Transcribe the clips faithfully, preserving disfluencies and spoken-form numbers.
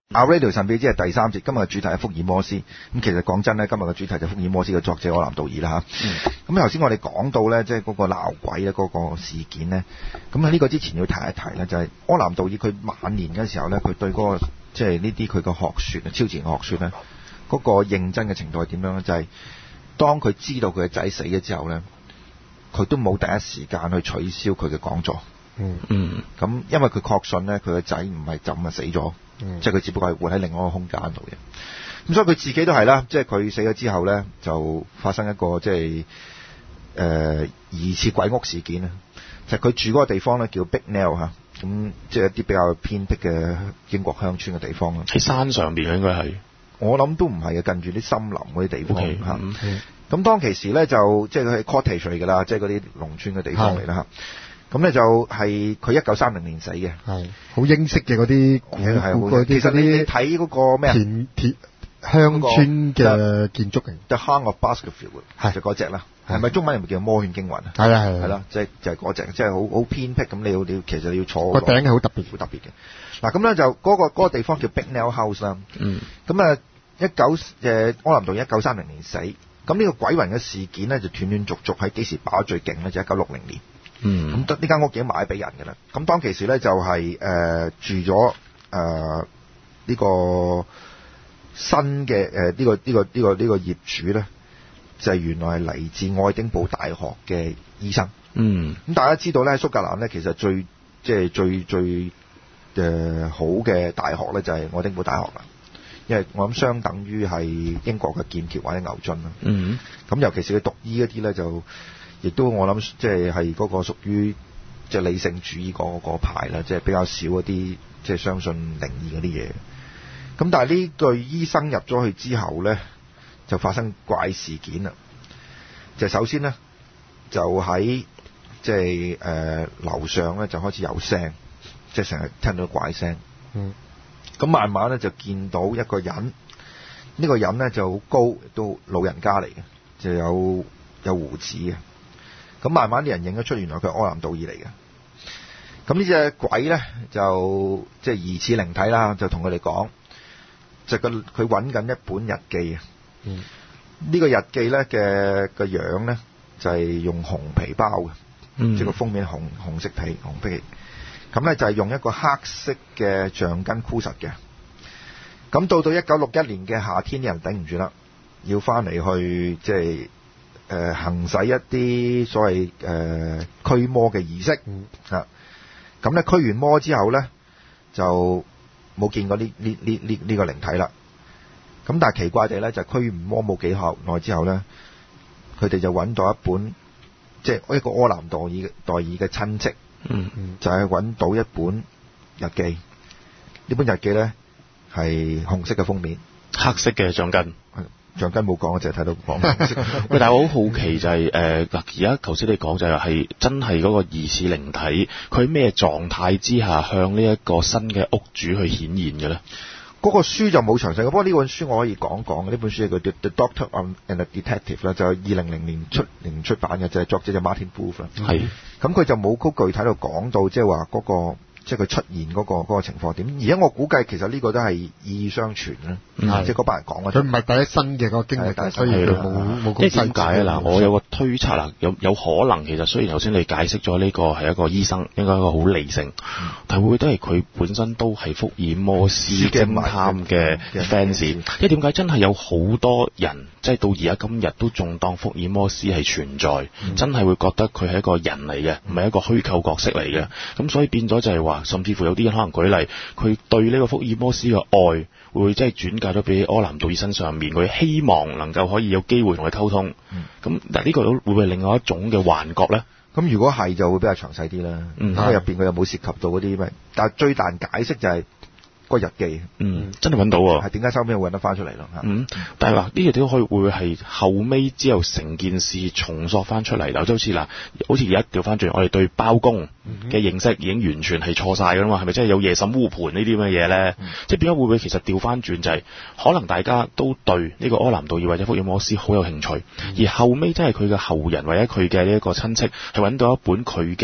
Our Radio 神秘之夜第三節，今日嘅主題係福爾摩斯。咁其實講真咧，今日嘅主題就係福爾摩斯嘅作者柯南道爾啦嚇。咁頭先我哋講到咧，即係嗰個鬧鬼咧嗰個事件咧。咁喺呢個之前要提一提咧，就係、是、柯南道爾佢晚年嘅時候咧，佢對嗰、那個即係呢啲佢嘅學説、超自然學説咧，嗰、那個認真嘅程度係點樣咧？就係、是、當佢知道佢嘅仔死咗之後咧，佢都冇第一時間去取消佢嘅講座。嗯嗯。咁因為佢確信咧，佢嘅仔唔係就咁啊死咗。嗯、即係佢只不過係活喺另外一個空間度嘅，咁所以佢自己都係啦，即係佢死咗之後咧，就發生一個即係誒、呃、疑似鬼屋事件啦。就係、是、佢住嗰個地方咧叫 Bicknell 嚇，咁即係一啲比較偏僻嘅英國鄉村嘅地方啦。 喺山上邊應該係， 我諗都唔係嘅，近住啲森林嗰啲地方嚇。咁、 okay, 嗯嗯、當其時咧就即係佢係 cottage 嚟㗎啦，即係嗰啲農村嘅地方嚟啦嚇。咁咧就係佢一九三零年死嘅， 係好英式嘅嗰啲古嗰啲， 其實你睇嗰個咩啊？ 田田鄉村嘅建築型 The Hound of Baskerville 係就嗰隻啦，係咪中文係咪叫魔犬驚魂啊？ 係啊係係啦，即係就係嗰隻，即係好好偏僻咁，你要你要其實你要坐個頂係好特別， 好特別嘅。嗱咁咧就嗰、嗰個嗰、嗰個地方叫 Bicknell House 啦。嗯。咁啊，一九誒柯南道爾一九三零年死，咁呢個鬼魂嘅事件咧就斷斷續續喺幾時爆得最勁咧？就一九六零年。嗯，咁呢間屋已經賣俾人嘅啦。咁當其時咧就係、是、誒、呃、住咗誒呢個新嘅誒呢個呢、這個呢、這個呢、這個業主咧，就係、是、原來係嚟自愛丁堡大學嘅醫生。嗯，咁大家知道咧喺蘇格蘭咧，其實最即係最最誒、呃、好嘅大學咧就係愛丁堡大學啦。因為我諗相等於係英國嘅劍橋或者牛津啦。嗯，咁尤其是佢讀醫嗰啲咧就。亦都我諗即係係嗰個屬於即係理性主義嗰個派啦，即係比較少一啲即係相信靈異嗰啲嘢。咁但係呢個醫生入咗去之後咧，就發生怪事件啦。就首先咧，就喺即係誒樓上咧就開始有聲，即係成日聽到怪聲。嗯。咁慢慢咧就見到一個人，呢、呢個人咧就好高，都老人家嚟嘅，就有有鬍子嘅。咁慢慢啲人認得出，原來佢係柯南道爾嚟嘅。咁呢隻鬼咧就即係疑似靈體啦，就同佢哋講，就個佢揾緊一本日記啊。嗯。呢、這個日記咧嘅個樣咧就係、是、用紅皮包嘅，嗯、即係個封面紅紅色皮紅皮。咁咧就係、是、用一個黑色嘅橡筋箍實嘅。咁到到一九六一年嘅夏天，啲人頂唔住啦，要翻嚟去即係。誒、呃、行使一啲所謂誒驅魔嘅儀式啊，咁咧驅完魔之後咧就冇見過呢呢呢呢呢個靈體啦。咁但係奇怪地咧，就驅完魔冇幾耐之後咧，佢哋就揾到一本即係一個柯南道爾道爾嘅親戚，嗯嗯，就係揾到一本日記。呢本日記咧係紅色嘅封面， 黑色嘅橡筋。 橡筋冇講，我淨係睇到講。 喂，但係我好好奇就係誒嗱，而家頭先你講就係係真係嗰個疑似靈體，佢咩狀態之下向呢一個新嘅屋主去顯現嘅咧？ 嗰、那個書就冇詳細嘅，不過呢本書我可以講講。呢本書係叫 The Doctor and the Detective 啦，就係二零零年出年出版嘅，就係、是、作者就 Martin Booth 啦。係。咁佢就冇好具體度講到，即係話嗰個。即係佢出現嗰、那個嗰、那個情況點？而家我估計其實呢個都係意相傳啦、嗯，即係嗰班人講嘅。佢唔係第一身嘅嗰個經歷，所以佢冇冇咁細。 點解啊？嗱，我有個推測啦，有有可能其實雖然頭先你解釋咗呢個係一個醫生，應該係一個好理性，嗯、但會唔會都係佢本身都係福爾摩斯偵探嘅 fans？因為點解真係有好多人即係到而家今日都仲當福爾摩斯係存在，嗯、真係會覺得佢係一個人嚟嘅，唔係一個虛構角色嚟嘅。咁、嗯、所以變咗就係話。甚至乎有啲人可能舉例，佢對呢個福爾摩斯嘅愛會即係轉嫁咗俾柯南道爾身上面，佢希望能夠可以有機會同佢溝通。咁、嗯、但係呢個會唔會另外一種嘅幻覺咧？ 咁如果係就會比較詳細啲啦。嗯，因為入邊佢又冇涉及到嗰啲咩，但係最難解釋就係、是。個日記，嗯，真係揾到喎，係點解收尾會揾得翻出嚟咯？ 嗯，但係嗱，呢樣都可以會唔會係後尾之後成件事重塑翻出嚟？嗱，就好似嗱，好似而家調翻轉，我哋對包公嘅認識已經完全係錯晒㗎啦嘛，係咪真係有夜審烏盤呢啲咁嘅嘢咧？即係變咗會唔會其實調翻轉就係、是、可能大家都對呢個柯南道爾或者福爾摩斯好有興趣，嗯、而後尾真係佢嘅後人或者佢嘅呢一個親戚係揾到一本佢嘅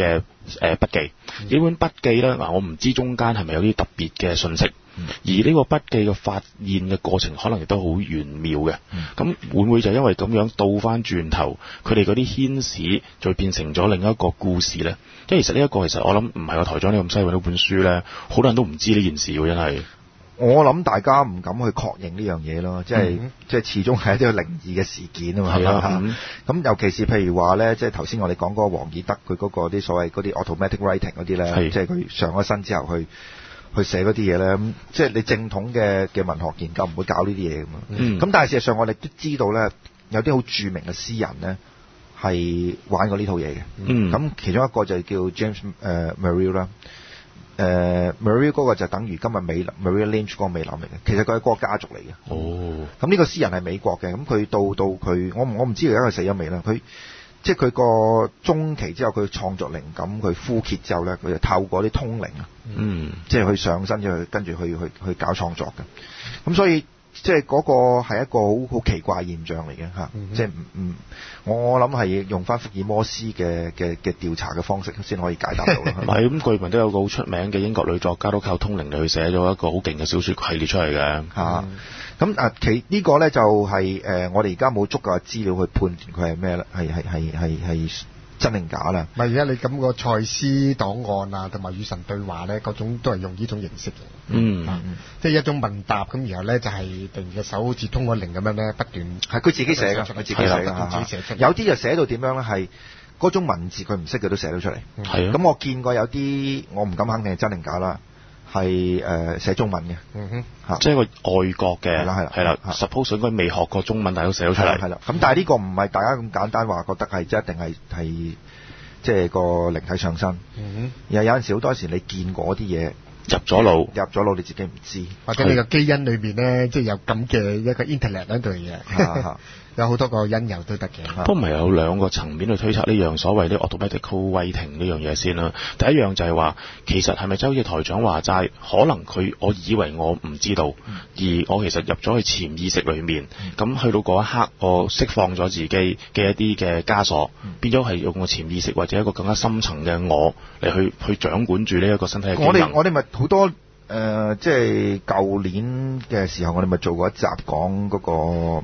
誒筆記。呢本筆記咧，嗱我唔知中間係咪有啲特別嘅信息，而呢個筆記嘅發現嘅過程可能亦都好玄妙嘅。咁會唔會就因為咁樣倒翻轉頭，佢哋嗰啲牽使就變成咗另一個故事咧？因為其實呢一個其實我諗唔係個台長你咁犀利揾到本書咧，好多人都唔知呢件事喎，真係。 我諗大家唔敢去確認呢樣嘢咯，即係、嗯、即係始終係一啲靈異嘅事件啊嘛。係啊，咁、嗯、尤其是譬如話咧，即係頭先我哋講嗰個王爾德佢嗰個啲所謂嗰啲 automatic writing 嗰啲咧，即係佢上咗身之後去去寫嗰啲嘢咧，咁即係你正統嘅嘅文學研究唔會搞呢啲嘢㗎嘛。咁、嗯、但係事實上我哋都知道咧，有啲好著名嘅詩人咧係玩過呢套嘢嘅。咁、嗯、其中一個就叫 James 誒、呃、Merrill 啦。誒、呃、Merrill 嗰個就等於今日美 Merrill Lynch 嗰個美林嚟嘅，其實佢係嗰個家族嚟嘅。哦，咁呢個詩人係美國嘅，咁佢到到佢，我我唔知而家佢死咗未啦。佢即係佢個中期之後，佢創作靈感佢枯竭之後咧，佢就透過啲通靈啊，嗯，即係去上身咗去，跟住去去去搞創作嘅。咁所以即係嗰個係一個好好奇怪現象嚟嘅嚇，即係唔唔，我諗係用翻福爾摩斯嘅嘅嘅調查嘅方式先可以解答到。唔係咁，據聞都有個好出名嘅英國女作家都靠通靈嚟去寫咗一個好勁嘅小説系列出嚟嘅嚇。咁啊，其呢個咧就係誒，我哋而家冇足夠嘅資料去判斷佢係咩咧，係係係係係真定假啦。 唔係而家你咁個賽斯檔案啊，同埋與神對話咧，各種都係用呢種形式嘅。嗯，啊、即係一種問答咁，然後咧就係突然隻手好似通過靈咁樣咧，不斷係佢自己寫㗎，佢自己寫㗎，自己寫出。有啲就寫到點樣咧，係嗰種文字佢唔識嘅都寫到出嚟。係啊，咁我見過有啲，我唔敢肯定係真定假啦，係誒寫中文嘅。嗯哼，嚇， 即係個外國嘅，係啦係啦，係啦。Suppose 應該未學過中文，但係都寫到出嚟。係啦， 咁但係呢個唔係大家咁簡單話覺得係即係一定係係即係個靈體上身。嗯哼，而係有陣時好多時你見過啲嘢。 入咗腦， 入咗腦，你自己唔知， 或者你個基因裏邊咧，即係有咁嘅一個 intellect 喺度嘅，有好多個因由都得嘅。 都唔係有兩個層面去推測呢樣所謂啲 automatic writing 呢樣嘢先啦。第一樣就係話，其實係咪就好似台長話齋，可能佢我以為我唔知道，嗯、而我其實入咗去潛意識裏面，咁、嗯、去到嗰一刻，我釋放咗自己嘅一啲嘅枷鎖，嗯、變咗係用個潛意識或者一個更加深層嘅我嚟去去掌管住呢一個身體嘅機能。 我哋我哋咪好多誒、呃，即係舊年嘅時候，我哋咪做過一集講嗰、那個誒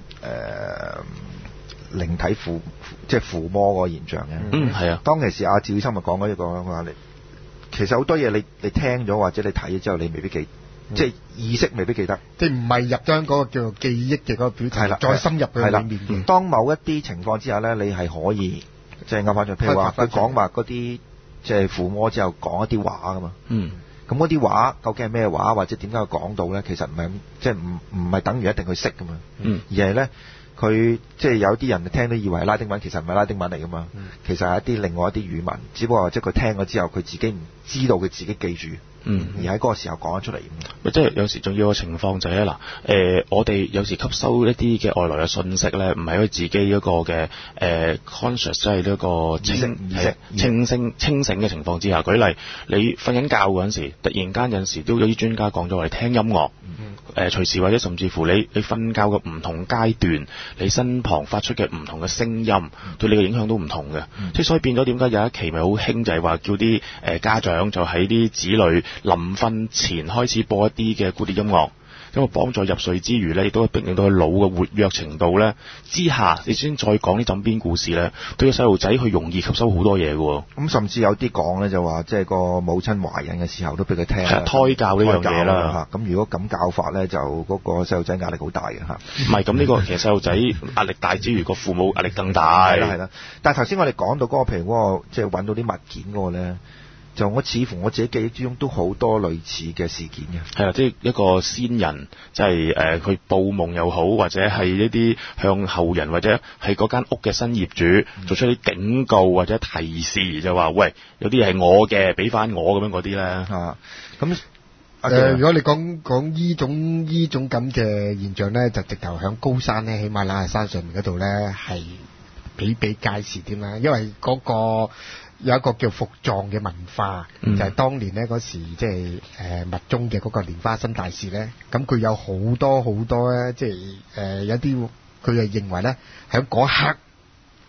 靈、呃、體附即係附魔嗰個現象嘅。 嗯，係啊。 當其時阿趙醫生咪講過一個話，你其實好多嘢你你聽咗或者你睇咗之後，你未必記，嗯、即係意識未必記得。 即係唔係入咗嗰個叫做記憶嘅嗰個表情，再深入去裏面。 嗯、當某一啲情況之下咧，你係可以即係啱翻咗，譬如話佢講話嗰啲即係附魔之後講一啲話噶嘛。嗯。咁嗰啲話究竟係咩話，或者點解佢講到咧？其實唔係即係唔唔係等於一定去識噶嘛。嗯。而係咧，佢即係有啲人聽都以為係拉丁文，其實唔係拉丁文嚟噶嘛。嗯。其實係一啲另外一啲語文，只不過即係佢聽咗之後，佢自己唔知道佢自己記住。嗯。而喺嗰個時候講咗出嚟。 即係有時仲要個情況就係、是、嗱，誒、呃，我哋有時吸收一啲嘅外來嘅信息咧，唔係佢自己一個嘅誒、呃、conscious，即係呢個清係清醒清醒嘅情況之下。舉例，你瞓緊覺嗰陣時，突然間有陣時都有啲專家講咗話，聽音樂，誒、嗯呃、隨時或者甚至乎你你瞓覺嘅唔同階段，你身旁發出嘅唔同嘅聲音，嗯、對你嘅影響都唔同嘅。即係、嗯、所以變咗點解有一期咪好興，就係話叫啲誒、呃、家長就喺啲子女臨瞓前開始播一啲嘅古典音樂，因為幫助入睡之餘咧，亦都令到佢腦嘅活躍程度咧之下，你先再講啲枕邊故事咧，對個細路仔佢容易吸收好多嘢嘅。咁、 嗯、甚至有啲講咧就話，即係個母親懷孕嘅時候都俾佢聽。 係胎教呢樣嘢啦。 咁如果咁教法咧，就嗰個細路仔壓力好大嘅嚇。 唔係咁呢個其實細路仔壓力大之餘，個父母壓力更大。 係啦係啦。但係頭先我哋講到嗰、嗰個，譬如嗰、嗰個即係揾到啲物件嗰個咧。就我似乎我自己記憶之中都好多類似嘅事件嘅， 係啦，即係一個先人，即係誒佢報夢又好，或者係一啲向後人，或者係嗰間屋嘅新業主做出啲警告或者提示，就話喂，有啲嘢係我嘅，俾翻我咁樣嗰啲咧嚇。咁誒，如果你講講依種依種咁嘅現象咧，就直頭響高山咧，喜馬拉雅山上面嗰度咧係比比皆是添啦，因為嗰個。有一個叫伏藏嘅文化，嗯、就係當年咧嗰時即係誒密宗嘅嗰個蓮花生大士咧，咁佢有好多好多咧，即係誒有啲佢係認為咧喺嗰刻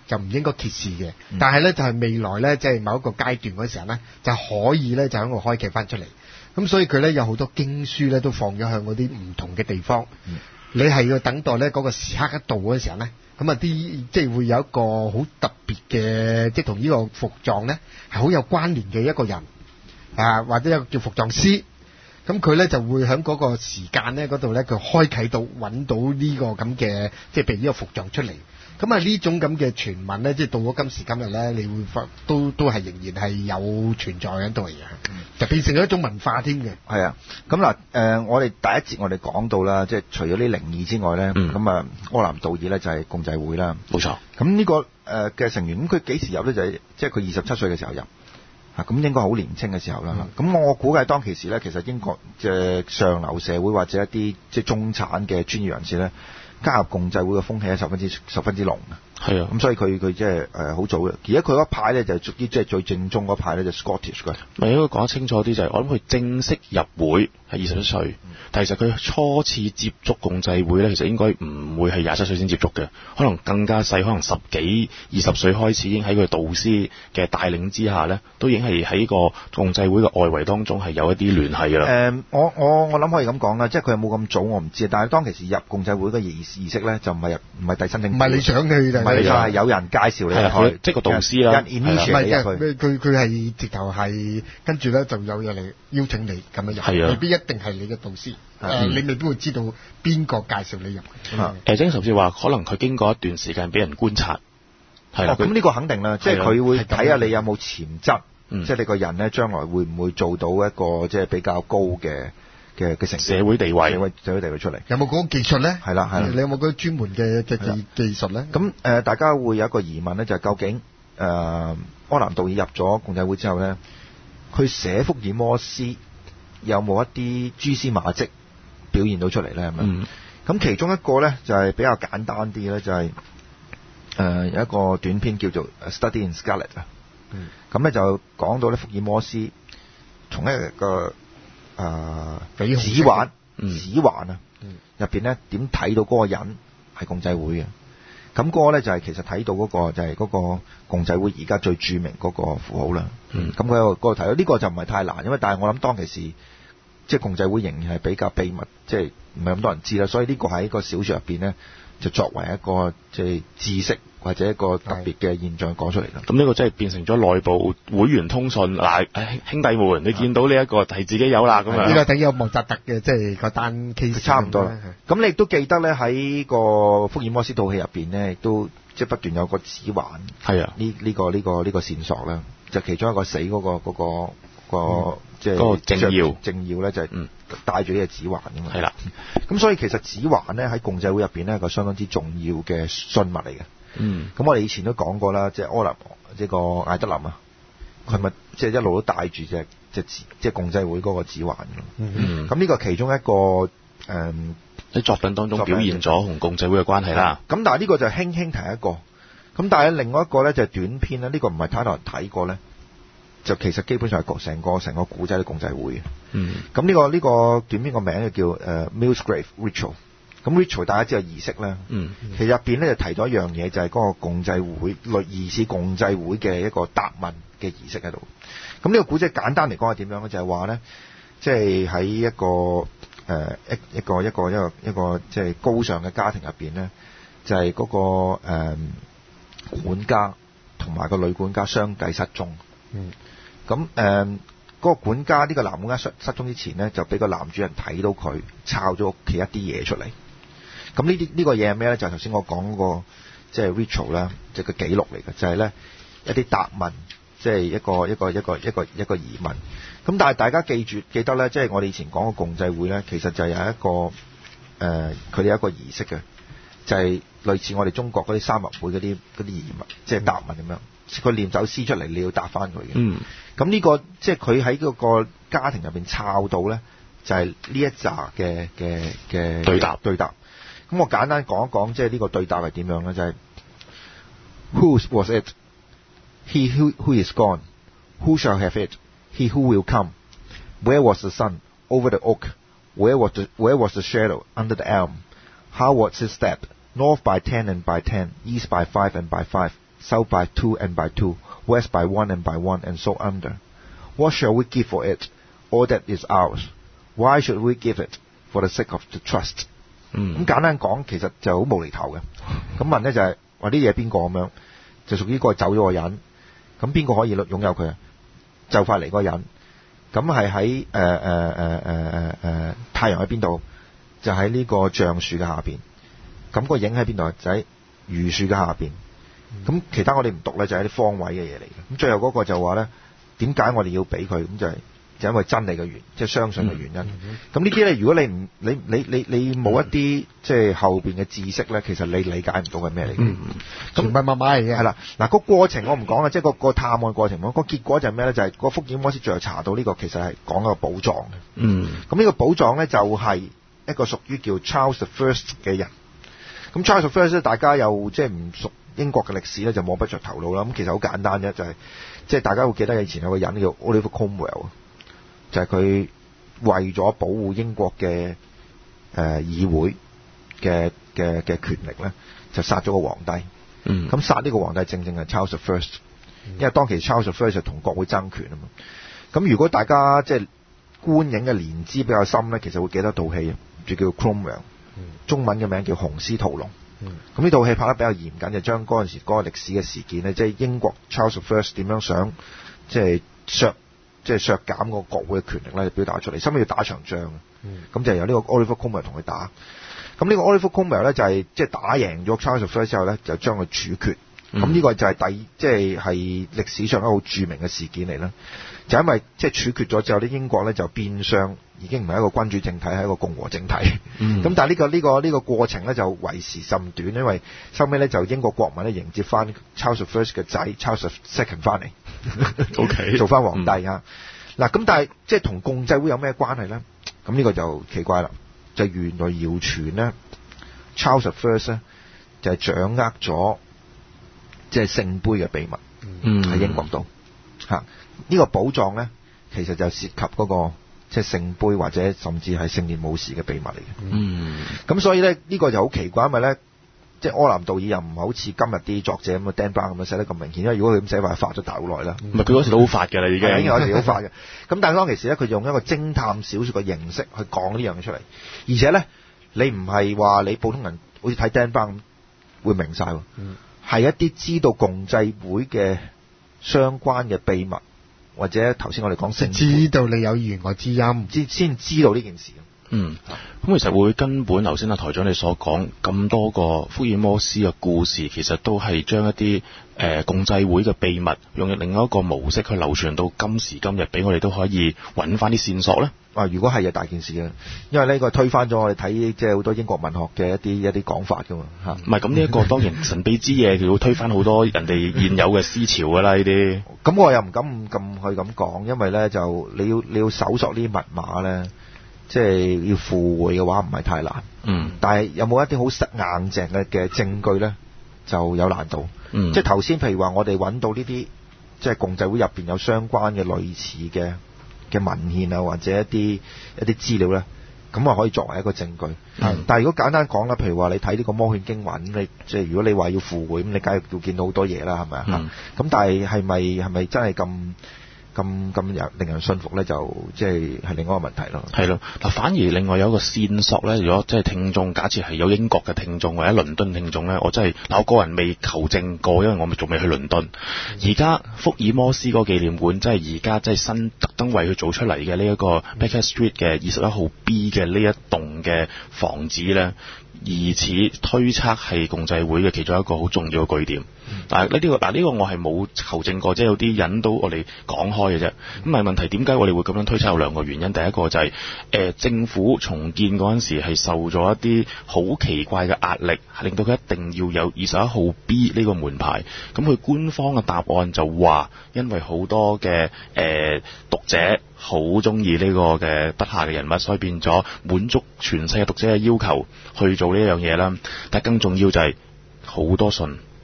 就唔應該揭示嘅。 嗯、 但係咧就係、是、未來咧，即、就、係、是、某一個階段嗰時候咧，就可以咧就喺度開啟翻出嚟。咁所以佢咧有好多經書咧都放咗向嗰啲唔同嘅地方。嗯、你係要等待咧嗰個時刻一到嗰時候咧，咁啊啲即係會有一個好特別嘅，即係同呢個服葬咧係好有關聯嘅一個人啊，或者一個叫服葬師。咁佢咧就會喺嗰個時間咧嗰度咧，佢開啟到揾到呢個咁嘅，即係譬如呢個服葬出嚟。咁啊呢種咁嘅傳聞咧，即係到咗今時今日咧，你會發都都係仍然係有存在喺度嘅，嗯、就變成咗一種文化添嘅。 係啊，咁嗱誒，我哋第一節我哋講到啦，即係除咗啲靈異之外咧，咁啊、嗯、柯南道爾咧就係共濟會啦， 冇錯。 咁呢、這個誒嘅、呃、成員，咁佢幾時入咧？就係即係佢二十七歲嘅時候入。啊，咁應該好年青嘅時候啦。咁、嗯、我估計當其時咧，其實英國嘅上流社會或者一啲即係中產嘅專業人士咧，加入共濟會嘅風氣係十分之十分之濃嘅。係啊，咁所以佢佢即係誒好早嘅。而家佢嗰派咧就係屬於即係最正宗嗰派咧，就 Scottish 嘅。咪應該講得清楚啲就係、是，我諗佢正式入會係二十一歲，嗯、但其實佢初次接觸共濟會咧，其實應該唔會係廿七歲先接觸嘅，可能更加細，可能十幾二十歲開始已經喺佢導師嘅帶領之下咧，都已經係喺個共濟會嘅外圍當中係有一啲聯繫㗎啦。誒、 嗯，我我我諗可以咁講啦，即係佢有冇咁早我唔知，但係當其時入共濟會嘅儀儀式咧，就唔係入唔係遞申請， 唔係你想去就係係有人介紹你入去， 即係個導師啦， 人 initiate 你入去。 佢佢係直頭係跟住咧就有人嚟邀請你咁樣入， 係啊， 未必一定係你嘅導師。誒、呃，你未必會知道邊個介紹你入。 誒，正甚至話可能佢經過一段時間俾人觀察，係啦。 咁呢、哦、個肯定啦，即係佢會睇下你有冇潛質，即係你個人咧將來會唔會做到一個即係比較高嘅嘅嘅成社會地位， 社會社會地位出嚟。 有冇嗰個技術咧？ 係啦係啦。 你有冇嗰個專門嘅嘅技技術咧？ 咁誒、呃，大家會有一個疑問咧，就係、是、究竟誒、呃、柯南道爾入咗共濟會之後咧，佢寫福爾摩斯有冇一啲蛛絲馬跡表現到出嚟咧？咁、嗯、其中一個咧就係、是、比較簡單啲咧，就係、是、誒、呃、有一個短篇叫做《Study in Scarlet》啊。咁咧、嗯、就講到咧福爾摩斯從一個誒、呃、指環、嗯、指環啊入邊咧點睇到嗰個人係共濟會嘅。咁嗰個咧就係、是、其實睇到嗰個就係嗰個共濟會而家最著名嗰個符號啦。咁佢喺嗰度睇到呢個就唔係太難，因為但係我諗當其時。即係共濟會仍然係比較秘密，即係唔係咁多人知啦。所以呢個喺個小說入邊咧，就作為一個即係知識或者一個特別嘅現象講出嚟啦。 咁呢個真係變成咗內部會員通訊嗱，兄弟們，你見到呢一個係自己有啦咁樣。 呢個等於有莫扎特嘅，即係個單 case 差唔多啦。咁你亦都記得咧喺個福爾摩斯套戲入邊咧，亦都即係不斷有個指環。係啊，呢、這、呢個呢、這個呢、這個線索啦，就其中一個死嗰、那個嗰、那個、那個嗯即係嗰個政要， 政要咧就係帶住呢個指環㗎嘛。 係啦， 咁所以其實指環咧喺共濟會入邊咧係個相當之重要嘅信物嚟嘅。嗯，咁我哋以前都講過啦，即係柯南呢個艾德林啊，佢咪即係一路都帶住隻隻即係共濟會嗰個指環㗎。嗯，咁呢個其中一個誒喺、 嗯、作品當中表現咗同共濟會嘅關係啦。 咁但係呢個就輕輕提一個，咁但係另外一個咧就係短篇啦，呢、這個唔係太多人睇過咧。就其實基本上係成個成個古仔都共濟會嘅。嗯。咁呢、這個呢、這個短篇個名就叫誒、uh, Millsgrave Ritual。咁 Ritual 大家知道儀式啦。嗯。其實入邊咧就提咗一樣嘢，就係、是、嗰個共濟會類疑似共濟會嘅一個答問嘅儀式喺度。咁呢個古仔簡單嚟講係點樣咧？就係話咧，即係喺一個誒一、呃、一個一個一個一個即係高尚嘅家庭入邊咧，就係、是、嗰、那個誒、呃、管家同埋個女管家相繼失蹤。嗯。咁誒，嗰個管家呢個男管家失失蹤之前咧，就俾個男主人睇到佢抄咗屋企一啲嘢出嚟。咁呢啲呢個嘢係咩咧？就係頭先我講嗰個即係 ritual 啦，即係個記錄嚟嘅，就係咧一啲答問，即係一個一個一個一個一個疑問。咁但係大家記住記得咧，即係我哋以前講嘅共濟會咧，其實就係有一個誒，佢哋有一個儀式嘅，就係類似我哋中國嗰啲三合會嗰啲嗰啲疑問，即係答問咁樣。佢念首詩出嚟，你要答翻佢嘅。嗯。咁呢、這個即係佢喺嗰個家庭入邊抄到咧，就係、是、呢一紮嘅嘅嘅對答對答。咁我簡單講一講，即係呢個對答係點樣咧？就係、是、Whose was it? He who who is gone? Who shall have it? He who will come? Where was the sun? Over the oak? Where was the where was the shadow? Under the elm? How was his step? North by ten and by ten, east by five and by five. south by two and by two, west by one and by one, and so under. What shall we give for it? All that is ours. Why should we give it? For the sake of the trust. 嗯， 咁簡單講，其實就好無厘頭嘅。咁問咧就係話啲嘢邊個咁樣，就屬於個走咗個人。咁邊個可以擁有佢啊？就快嚟嗰個人。咁係喺誒誒誒誒誒誒太陽喺邊度？就喺呢個橡樹嘅下邊。咁個影喺邊度？就喺榆樹嘅下邊。咁其他我哋唔讀咧，就係啲方位嘅嘢嚟嘅。咁最後嗰個就話咧，點解我哋要俾佢？咁就係、是。就因為真理嘅原，即係相信嘅原因。咁、嗯嗯、呢啲咧，如果你唔你你你你冇一啲即係後邊嘅知識咧，其實你理解唔到係咩嚟嘅。咁唔係密碼嚟嘅。係啦，嗱、個過程我唔講啦，即係個個探案過程，個結果就係咩咧？就係、是、個福爾摩斯最後查到呢個其實係講一個寶藏嘅。 嗯。 咁呢個寶藏咧就係一個屬於叫 Charles the First 嘅人。咁 Charles the First 咧，大家又即係唔熟英國嘅歷史咧，就摸不着頭腦啦。咁其實好簡單啫，就係、是、即係大家會記得以前有個人叫 Oliver Cromwell。就係佢為咗保護英國嘅誒、呃、議會嘅嘅嘅權力咧，就殺咗個皇帝。嗯，咁殺呢個皇帝正正係 Charles the First，因為當其 Charles the First 就同國會爭權啊嘛。咁如果大家即係觀影嘅年資比較深咧，其實會記得套戲，就叫 Cromwell，中文嘅名叫雄獅屠龍。咁呢套戲拍得比較嚴謹，就將嗰陣時嗰個歷史嘅事件咧，即係英國 Charles the First 點樣想即係削。即係削減個國會嘅權力咧，表達出嚟，甚至要打場仗。咁、嗯、就由呢個 Oliver Cromwell 同佢打。咁呢個 Oliver Cromwell 咧就係即係打贏咗 Charles the First 之後咧，就將佢處決。咁、嗯、呢個就係第即係係歷史上一個好著名嘅事件嚟啦。就因為即係處決咗之後，啲英國咧就變相已經唔係一個君主政體，係一個共和政體。咁、嗯、但係、呢個、呢個呢、呢個呢、呢個過程咧就為時甚短，因為收尾咧就英國國民咧迎接翻 Charles the First 嘅仔 Charles the Second 翻嚟。 O K， 做翻皇帝啊！嗱、嗯，咁但係即係同共濟會有咩關係咧？咁呢個就奇怪啦。就原來謠傳咧 ，Charles the First 咧就係、是、掌握咗即係聖杯嘅秘密，喺、嗯、英國度嚇。呢、這個寶藏咧，其實就涉及嗰、那個即係聖杯或者甚至係聖殿武士嘅秘密嚟嘅。嗯，咁所以咧呢、這個就好奇怪，因為咧。即係柯南道爾又唔係好似今日啲作者咁啊 Dan Brown 咁樣寫得咁明顯，因為如果佢咁寫話，發咗大好耐啦。唔係佢嗰時都好發嘅啦，已經。係，已經嗰時好發嘅。咁但係當其時咧，佢用一個偵探小説嘅形式去講呢樣嘢出嚟，而且咧，你唔係話你普通人好似睇 Dan Brown 咁會明晒喎，係、嗯、一啲知道共濟會嘅相關嘅秘密，或者頭先我哋講聖， 知道你有言外之音， 知先知道呢件事。 嗯，咁其實會根本頭先阿台長你所講咁多個福爾摩斯嘅故事，其實都係將一啲誒、呃、共濟會嘅秘密，用另一個模式去流傳到今時今日，俾我哋都可以揾翻啲線索咧。 啊，如果係就大件事啊，因為呢個推翻咗我哋睇即係好多英國文學嘅一啲一啲講法噶嘛嚇。唔係，咁呢一個當然神秘之夜，佢要推翻好多人哋現有嘅思潮噶啦呢啲。咁我又唔敢咁去咁講，因為咧就你要你要搜索呢啲密碼咧。即係要附會嘅話唔係太難，嗯，但係有冇一啲好實硬淨嘅嘅證據咧，就有難度。嗯，即係頭先譬如話我哋揾到呢啲，即係共濟會入邊有相關嘅類似嘅嘅文獻啊，或者一啲一啲資料咧，咁啊可以作為一個證據。嗯，但係如果簡單講啦，譬如話你睇呢個魔犬經文，你即係如果你話要附會，咁你梗係要見到好多嘢啦，係咪啊？嗯，咁但係係咪係咪真係咁？咁咁令人信服咧，就即係係另外一個問題咯。係咯，嗱，反而另外有一個線索咧，如果即係聽眾，假設係有英國嘅聽眾或者倫敦聽眾咧，我真係嗱，我個人未求證過，因為我咪仲未去倫敦。而家福爾摩斯嗰個紀念館，即係而家即係新特登為佢做出嚟嘅呢一個 Baker Street 嘅二十一號 B 嘅呢一棟嘅房子咧，疑似推測係共濟會嘅其中一個好重要嘅據點。但係呢啲個，嗱呢個我係冇求證過，即係有啲引到我哋講開嘅啫。咁係問題點解我哋會咁樣推測？有兩個原因。第一個就係、是、誒、呃、政府重建嗰陣時係受咗一啲好奇怪嘅壓力，係令到佢一定要有二十一號 B 呢個門牌。咁佢官方嘅答案就話，因為好多嘅誒、呃、讀者好中意呢個嘅筆下嘅人物，所以變咗滿足全世界讀者嘅要求去做呢樣嘢啦。但係更重要就係好多信。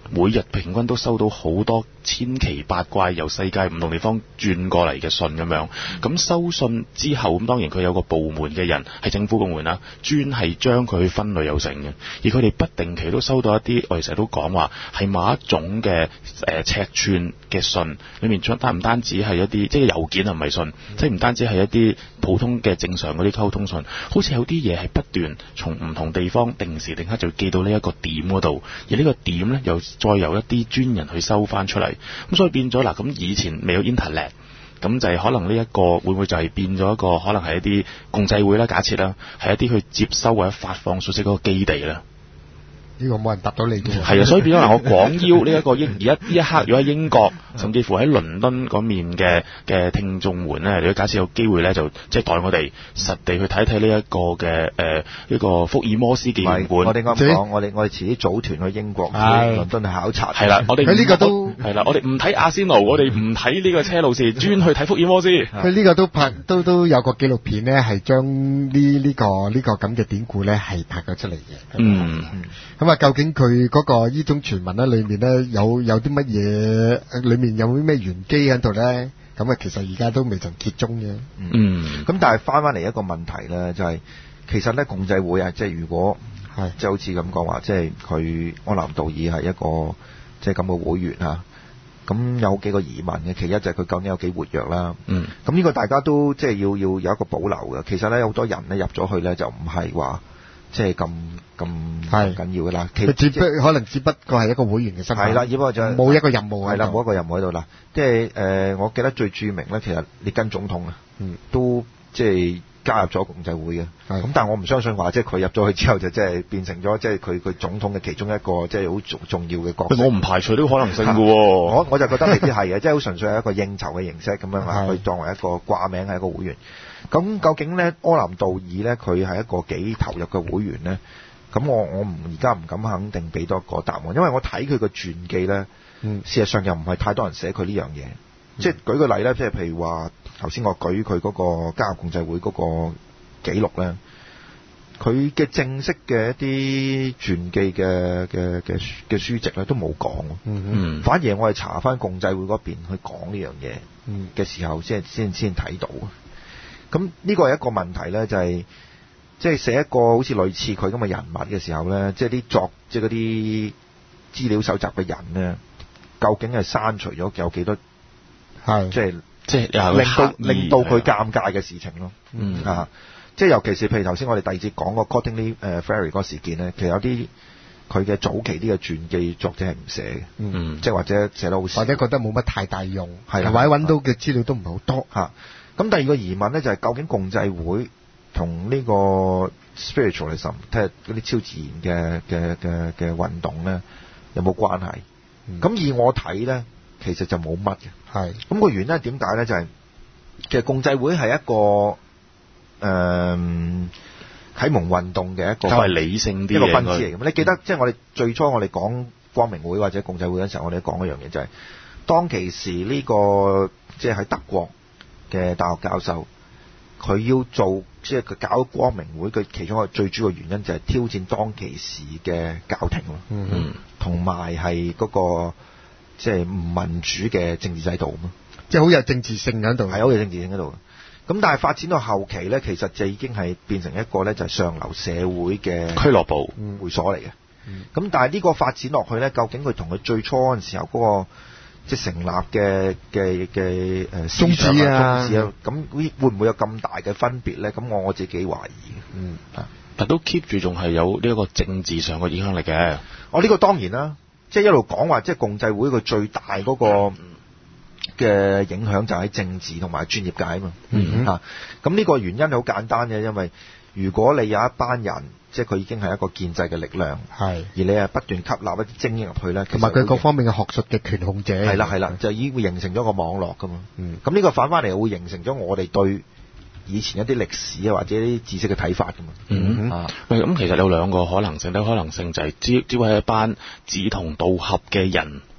每日平均都收到好多千奇百怪由世界唔同地方轉過嚟嘅信咁樣。咁收信之後，咁當然佢有個部門嘅人係政府部門啦，專係將佢去分類有成嘅。而佢哋不定期都收到一啲，我哋成日都講話係某一種嘅誒、呃、尺寸嘅信，裡面單唔單止係一啲即係郵件啊，唔係信，嗯、即係唔單止係一啲普通嘅正常嗰啲溝通信，好似有啲嘢係不斷從唔同地方定時定刻就寄到呢一個點嗰度，而呢個點呢，又再由一啲專人去收翻出嚟，咁所以變咗嗱，咁以前未有 internet， 咁就係可能呢一個會唔會就係變咗一個可能係一啲共濟會啦，假設啦，係一啲去接收或者發放信息嗰個基地啦。 呢個冇人答到你嘅喎。 係啊，所以變咗嗱，我廣邀呢一個英而家呢一刻，如果喺英國，甚至乎喺倫敦嗰面嘅嘅聽眾們咧，如果假設有機會咧，就即係代我哋實地去睇睇呢一個嘅誒呢個福爾摩斯紀念館。 我哋啱講，我哋我哋遲啲組團去英國、去倫敦去考察。 係啦，我哋佢呢個都係啦，我哋唔睇阿仙奴，我哋唔睇呢個車路士，專去睇福爾摩斯。 佢呢個都拍都都有個紀錄片咧，係將呢呢個呢個咁嘅典故咧係拍咗出嚟嘅。 嗯， 咁啊，究竟佢嗰個呢種傳聞咧，裏面咧有有啲乜嘢？裏面有啲咩玄機喺度咧？咁啊，其實而家都未曾揭盅嘅。 嗯， 咁但係翻翻嚟一個問題咧，就係、是、其實咧共濟會啊，即係如果係即係好似咁講話，即係佢安南道爾係一個即係咁嘅會員啊。咁有幾個疑問嘅，其一就係佢究竟有幾活躍啦。 嗯， 咁呢個大家都即係要要有一個保留嘅。其實咧，好多人咧入咗去咧就唔係話即係咁咁緊要嘅啦。 佢只不可能只不過係一個會員嘅身份。 係啦，只不過就冇一個任務。 係啦，冇一個任務喺度啦。即係誒、呃，我記得最著名咧，其實列根總統啊， 嗯，都即係加入咗共濟會嘅。咁但係我唔相信話，即係佢入咗去之後就即係變成咗即係佢佢總統嘅其中一個即係好重重要嘅角色。 我唔排除呢個可能性嘅喎。 我我就覺得未必係嘅，即係好純粹係一個應酬嘅形式咁樣啊，去當為一個掛名係一個會員。咁究竟咧，柯南道爾咧，佢係一個幾投入嘅會員咧？咁我我唔而家唔敢肯定俾多個答案，因為我睇佢個傳記咧，嗯，事實上又唔係太多人寫佢呢樣嘢。嗯、即係舉個例咧，即係譬如話頭先我舉佢嗰個加入共濟會嗰個記錄咧，佢嘅正式嘅一啲傳記嘅嘅嘅嘅書籍咧都冇講。嗯，反而我係查翻共濟會嗰邊去講呢樣嘢嘅時候，先先先睇到。咁呢個係一個問題咧，就係、是。即係寫一個好似類似佢咁嘅人物嘅時候咧，即係啲作即係嗰啲資料搜集嘅人咧，究竟係刪除咗有幾多？係即係即係令到令到佢尷尬嘅事情咯。嗯啊，即係尤其是譬如頭先我哋第二節講個 Cottingley 誒 Ferry 嗰個事件咧，其實有啲佢嘅早期啲嘅傳記作者係唔寫嘅。嗯，即係或者寫得好少， 或者覺得冇乜太大用， 係啦， 或者揾到嘅資料都唔係好多嚇。咁第二個疑問咧就係、是、究竟共濟會同呢個 spiritualism 即係嗰啲超自然嘅嘅嘅嘅運動咧，有冇關係？咁、嗯、以我睇咧，其實就冇乜嘅。係咁個原因係點解咧？就係、是、其實共濟會係一個誒、呃、啟蒙運動嘅一個較為理性啲一個分支嚟嘅。你記得、嗯、即係我哋最初我哋講光明會或者共濟會嘅時候，我哋講一樣嘢就係、是、當其時呢、這個即係喺德國嘅大學教授。佢要做即係佢搞光明會，佢其中一個最主要嘅原因就係挑戰當其時嘅教廷咯，嗯，同埋係嗰個即係唔民主嘅政治制度嘛， 即係好有政治性喺度， 係好有政治性喺度。咁但係發展到後期咧，其實就已經係變成一個咧就係上流社會嘅俱樂部會所嚟嘅。咁、嗯、但係呢個發展落去咧，究竟佢同佢最初嗰陣時候嗰、嗰個即係成立嘅嘅嘅誒宗旨啊，宗旨啊，咁會會唔會有咁大嘅分別咧？咁我我自己懷疑。嗯， 但都 keep 住仲係有呢一個政治上嘅影響力嘅。 哦，呢、呢個當然啦，即係一路講話，即係共濟會佢最大嗰個嘅影響就喺政治同埋專業界啊嘛。嗯嚇，咁呢個原因好簡單嘅，因為如果你有一班人。即係佢已經係一個建制嘅力量，係而你係不斷吸納一啲精英入去咧， 同埋佢各方面嘅學術嘅權控者， 係啦係啦，就已經會形成咗個網絡噶嘛。嗯，咁呢個反翻嚟會形成咗我哋對以前一啲歷史啊或者啲知識嘅睇法噶嘛。 嗯啊，喂，咁其實有兩個可能性，第一個可能性就係只只係一班志同道合嘅人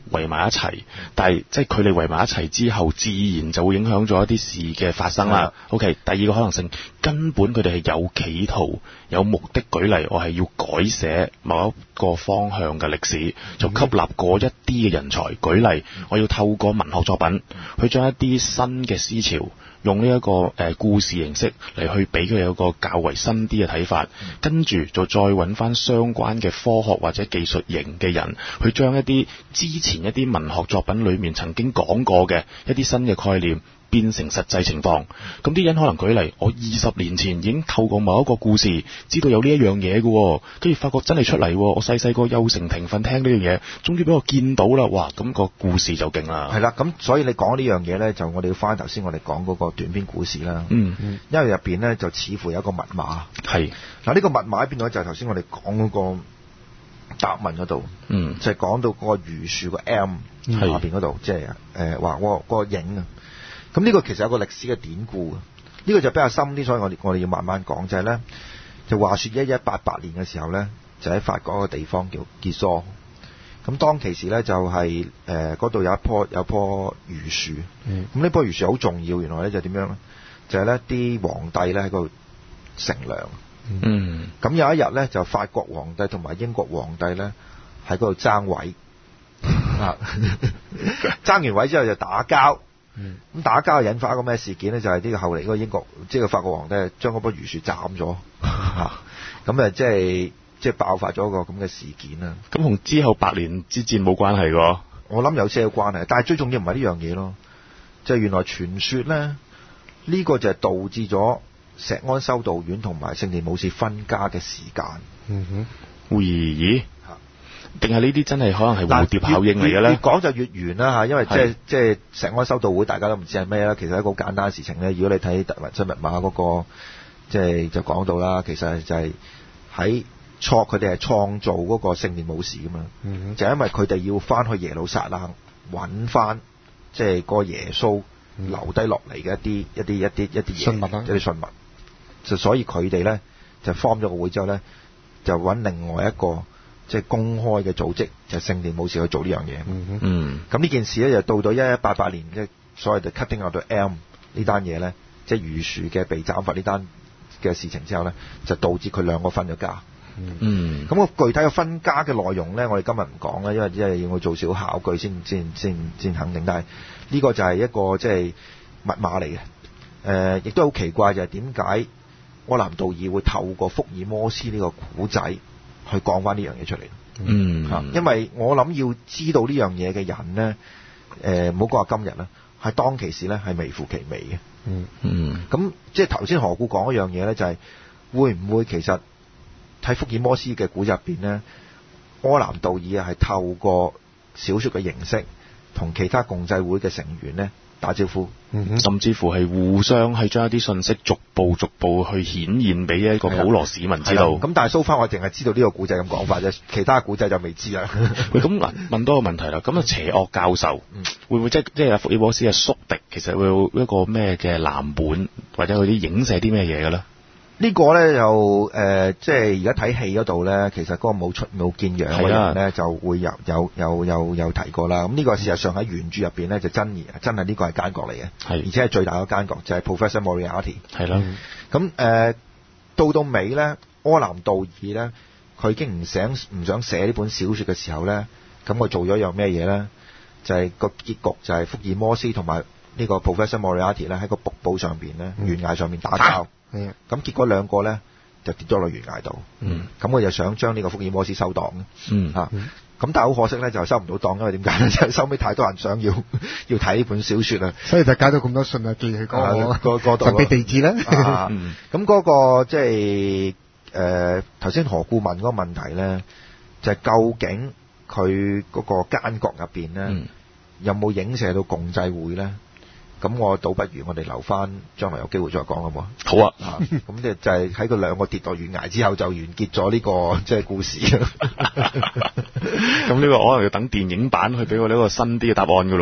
圍埋一齊，但係即係佢哋圍埋一齊之後，自然就會影響咗一啲事嘅發生啦。OK，第二個可能性，根本佢哋係有企圖、有目的。舉例，我係要改寫某一個方向嘅歷史，就吸納嗰一啲嘅人才。舉例，我要透過文學作品去將一啲新嘅思潮，用呢、這、一個誒、呃、故事形式嚟去俾佢有個較為新啲嘅睇法，跟住就再揾翻相關嘅科學或者技術型嘅人，去將一啲之前一啲文學作品裏面曾經講過嘅一啲新嘅概念變成實際情況。咁啲人可能舉例，我二十年前已經透過某一個故事知道有呢一樣嘢嘅，跟住發覺真係出嚟，我細細個幼承庭訓聽呢樣嘢，終於俾我見到啦，哇！咁、那個故事就勁啦。 係啦，咁所以你講呢樣嘢呢，就我哋要翻頭先我哋講嗰個短篇故事啦。 嗯嗯， 因為入邊呢，就似乎有一個密碼。 係嗱，呢個密碼喺邊度咧？就係頭先我哋講嗰個答問嗰度。嗯，就係講到嗰個榆樹個 M 下邊嗰度，即係誒話嗰個影啊。咁呢個其實有個歷史嘅典故啊，呢、這個就比較深啲，所以我哋我哋要慢慢講。就係、是、咧，就話說一一八八年嘅時候咧，就喺法國一個地方叫傑蘇。咁當其時咧就係誒嗰度有一棵有一棵榆樹。嗯。咁呢棵榆樹好重要，原來咧就點樣咧？就係咧啲皇帝咧喺嗰度乘涼。嗯。咁有一日咧，就法國皇帝同埋英國皇帝咧喺嗰度爭位。啊！爭完位之後就打交。咁、嗯、打交引發一個咩事件咧？就係、是、呢個後嚟嗰個英國即係個法國皇帝將嗰棵榆樹斬咗，嚇咁啊！即係即係爆發咗一個咁嘅事件啦。 咁同之後百年之戰冇關係㗎？ 我諗有些有關係，但係最重要唔係呢樣嘢咯。就係、是、原來傳說咧，呢、這個就係導致咗石安修道院同埋聖殿武士分家嘅時間。嗯哼，咦？定係呢啲真係可能係蝴蝶效應嚟嘅咧？越講就越圓啦嚇，因為即係即係石安修道會，大家都唔知係咩啦。其實一個好簡單嘅事情咧。如果你睇《達文西密碼》嗰、那個，即、就、係、是、就講到啦。其實就係喺創佢哋係創造嗰個聖殿武士噶嘛。嗯、就係因為佢哋要翻去耶路撒冷揾翻，即係個耶穌留低落嚟嘅一啲一啲一啲一啲嘢信物啦，一啲信物。就所以佢哋咧就 form 咗個會之後咧，就揾另外一個。即係公開嘅組織，就係、聖殿武士去做呢樣嘢。嗯，咁呢件事咧就到咗一一八八年嘅所謂嘅 cutting out the elm 呢單嘢咧，即係榆樹嘅被斬伐呢單嘅事情之後咧，就導致佢兩個分咗家。嗯，咁、個具體嘅分家嘅內容咧，我哋今日唔講啦，因為即係要我做少考據先先先先肯定。但係呢個就係一個即係密碼嚟嘅。誒、呃，亦都好奇怪就係點解柯南道爾會透過福爾摩斯呢個古仔去講翻呢樣嘢出嚟，嗯，嚇，因為我諗要知道呢樣嘢嘅人咧，誒，唔好講話今日啦，係當其時咧係微乎其微嘅，嗯嗯，咁即係頭先何故講一樣嘢咧，就係、是、會唔會其實喺福爾摩斯嘅古入邊咧，柯南道爾係透過小説嘅形式同其他共濟會嘅成員咧打招呼，嗯、 甚至乎係互相係將一啲信息逐步逐步去顯現俾一個普羅市民知道。 咁但係 so far 我淨係知道呢個古仔咁講法啫，其他古仔就未知啦。 喂，咁嗱，問多個問題啦。咁啊，邪惡教授、嗯、會唔會即係即係福爾摩斯嘅宿敵？其實會有一個咩嘅藍本或者佢啲影射啲咩嘢嘅咧？ 呢個咧就誒，即係而家睇戲嗰度咧，其實嗰個冇出冇見樣嘅人咧，就會有有有有有提過啦。咁呢個事實上喺原著入邊咧就真而真係呢個係奸角嚟嘅，係而且係最大嘅奸角，就係、是、Professor Moriarty。係啦，咁誒、呃、到到尾咧，柯南道爾咧，佢已經唔想唔想寫呢本小説嘅時候咧，咁佢做咗一樣咩嘢咧？就係、是、個結局就係福爾摩斯同埋呢個 Professor Moriarty 咧喺個瀑布上邊咧，懸崖上面打交。係咁結果兩個咧就跌咗落懸崖度。嗯，咁我就想將呢個福爾摩斯收檔。嗯，嚇、嗯，咁但係好可惜咧，就收唔到檔，因為點解咧？就係收尾太多人想要要睇呢本小説啊， 所以就搞到咁多信啊，寄去嗰個個個神秘地址咧。 咁嗰個即係誒頭先何顧問嗰個問題咧，就係、是、究竟佢嗰個奸角入邊咧、嗯、有冇影射到共濟會咧？咁我倒不如我哋留翻將來有機會再講好冇？ 好啊， 咁即係就係喺佢兩個跌落懸崖之後就完結咗呢、這個即係、就是、故事。咁呢個可能要等電影版去俾我呢個新啲嘅答案噶咯。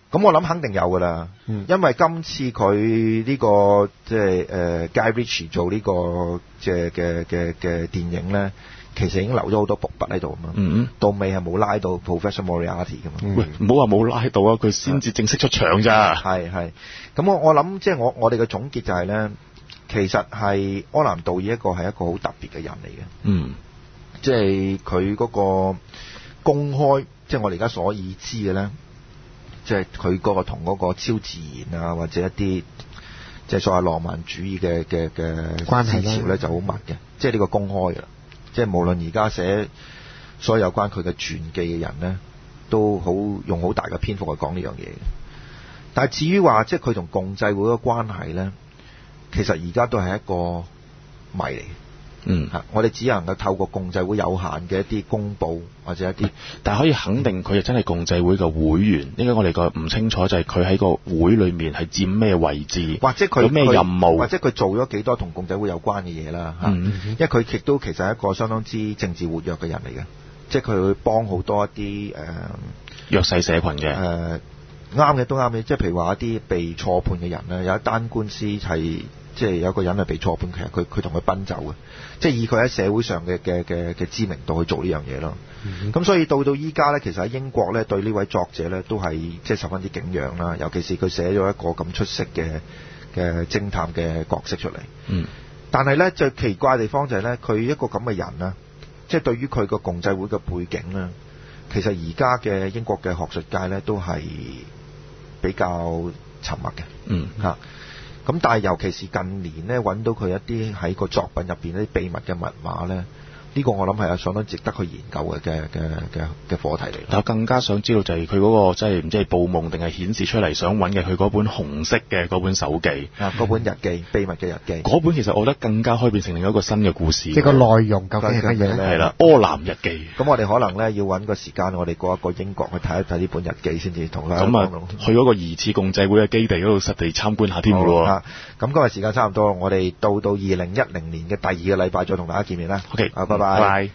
咁我諗肯定有噶啦， 嗯因為今次佢呢、個即係誒 Guy Ritchie 做呢、個即係嘅嘅嘅電影咧，其實已經留咗好多伏筆喺度啊嘛。 嗯到尾係冇拉到 Professor Moriarty 噶嘛。 嗯喂，唔好話冇拉到啊，佢先至正式出場咋。 係係，咁我我諗即係我我哋嘅總結就係咧，其實係柯南道爾一個係一個好特別嘅人嚟嘅， 嗯即係佢嗰個公開，即係我哋而家所已知嘅咧。即係佢嗰個同嗰個超自然啊，或者一啲即係所謂浪漫主義嘅嘅嘅關係啦思潮咧就好密嘅，即係呢個公開嘅啦。即係無論而家寫所有有關佢嘅傳記嘅人咧，都好用好大嘅篇幅去講呢樣嘢嘅。但係至於話即係佢同共濟會嘅關係咧，其實而家都係一個謎嚟嘅。 嗯， 嚇，我哋只能夠透過共濟會有限嘅一啲公佈或者一啲， 但係可以肯定佢係真係共濟會嘅會員。應該我哋個唔清楚就係佢喺個會裏面係佔咩位置， 或者佢有咩任務， 或者佢做咗幾多同共濟會有關嘅嘢啦嚇。 嗯因為佢亦都其實係一個相當之政治活躍嘅人嚟嘅，即係佢會幫好多一啲誒弱勢社群嘅。 誒啱嘅都啱嘅，即係譬如話一啲被錯判嘅人咧，有一單官司係即係有個人係被錯判，其實佢佢同佢奔走嘅，即係以佢喺社會上嘅嘅嘅嘅知名度去做呢樣嘢咯。咁、 嗯所以到到依家咧，其實喺英國咧對呢位作者咧都係即係十分之敬仰啦，尤其是佢寫咗一個咁出色嘅嘅偵探嘅角色出嚟。 嗯， 但係咧最奇怪嘅地方就係咧，佢一個咁嘅人啦，即係對於佢個共濟會嘅背景咧，其實而家嘅英國嘅學術界咧都係比較沉默嘅。 嗯嚇。咁但係尤其是近年咧揾到佢一啲喺個作品入邊一啲秘密嘅密碼咧，呢、個我諗係有相當值得去研究嘅嘅嘅嘅嘅課題嚟。 但我更加想知道就係佢嗰個即係唔知係報夢定係顯示出嚟想揾嘅佢嗰本紅色嘅嗰本手記啊，嗰本日記，秘密嘅日記。 嗰本其實我覺得更加可以變成另一個新嘅故事。 即係個內容究竟係乜嘢咧？ 係啦，柯南日記。 咁我哋可能咧要揾個時間，我哋過一個英國去睇一睇呢本日記先至同佢咁啊，去嗰個疑似共濟會嘅基地嗰度實地參觀下添㗎喎。 啊，咁今日時間差唔多，我哋到到二零一零年嘅第二個禮拜再同大家見面啦。 OK， 啊，拜拜。 拜拜。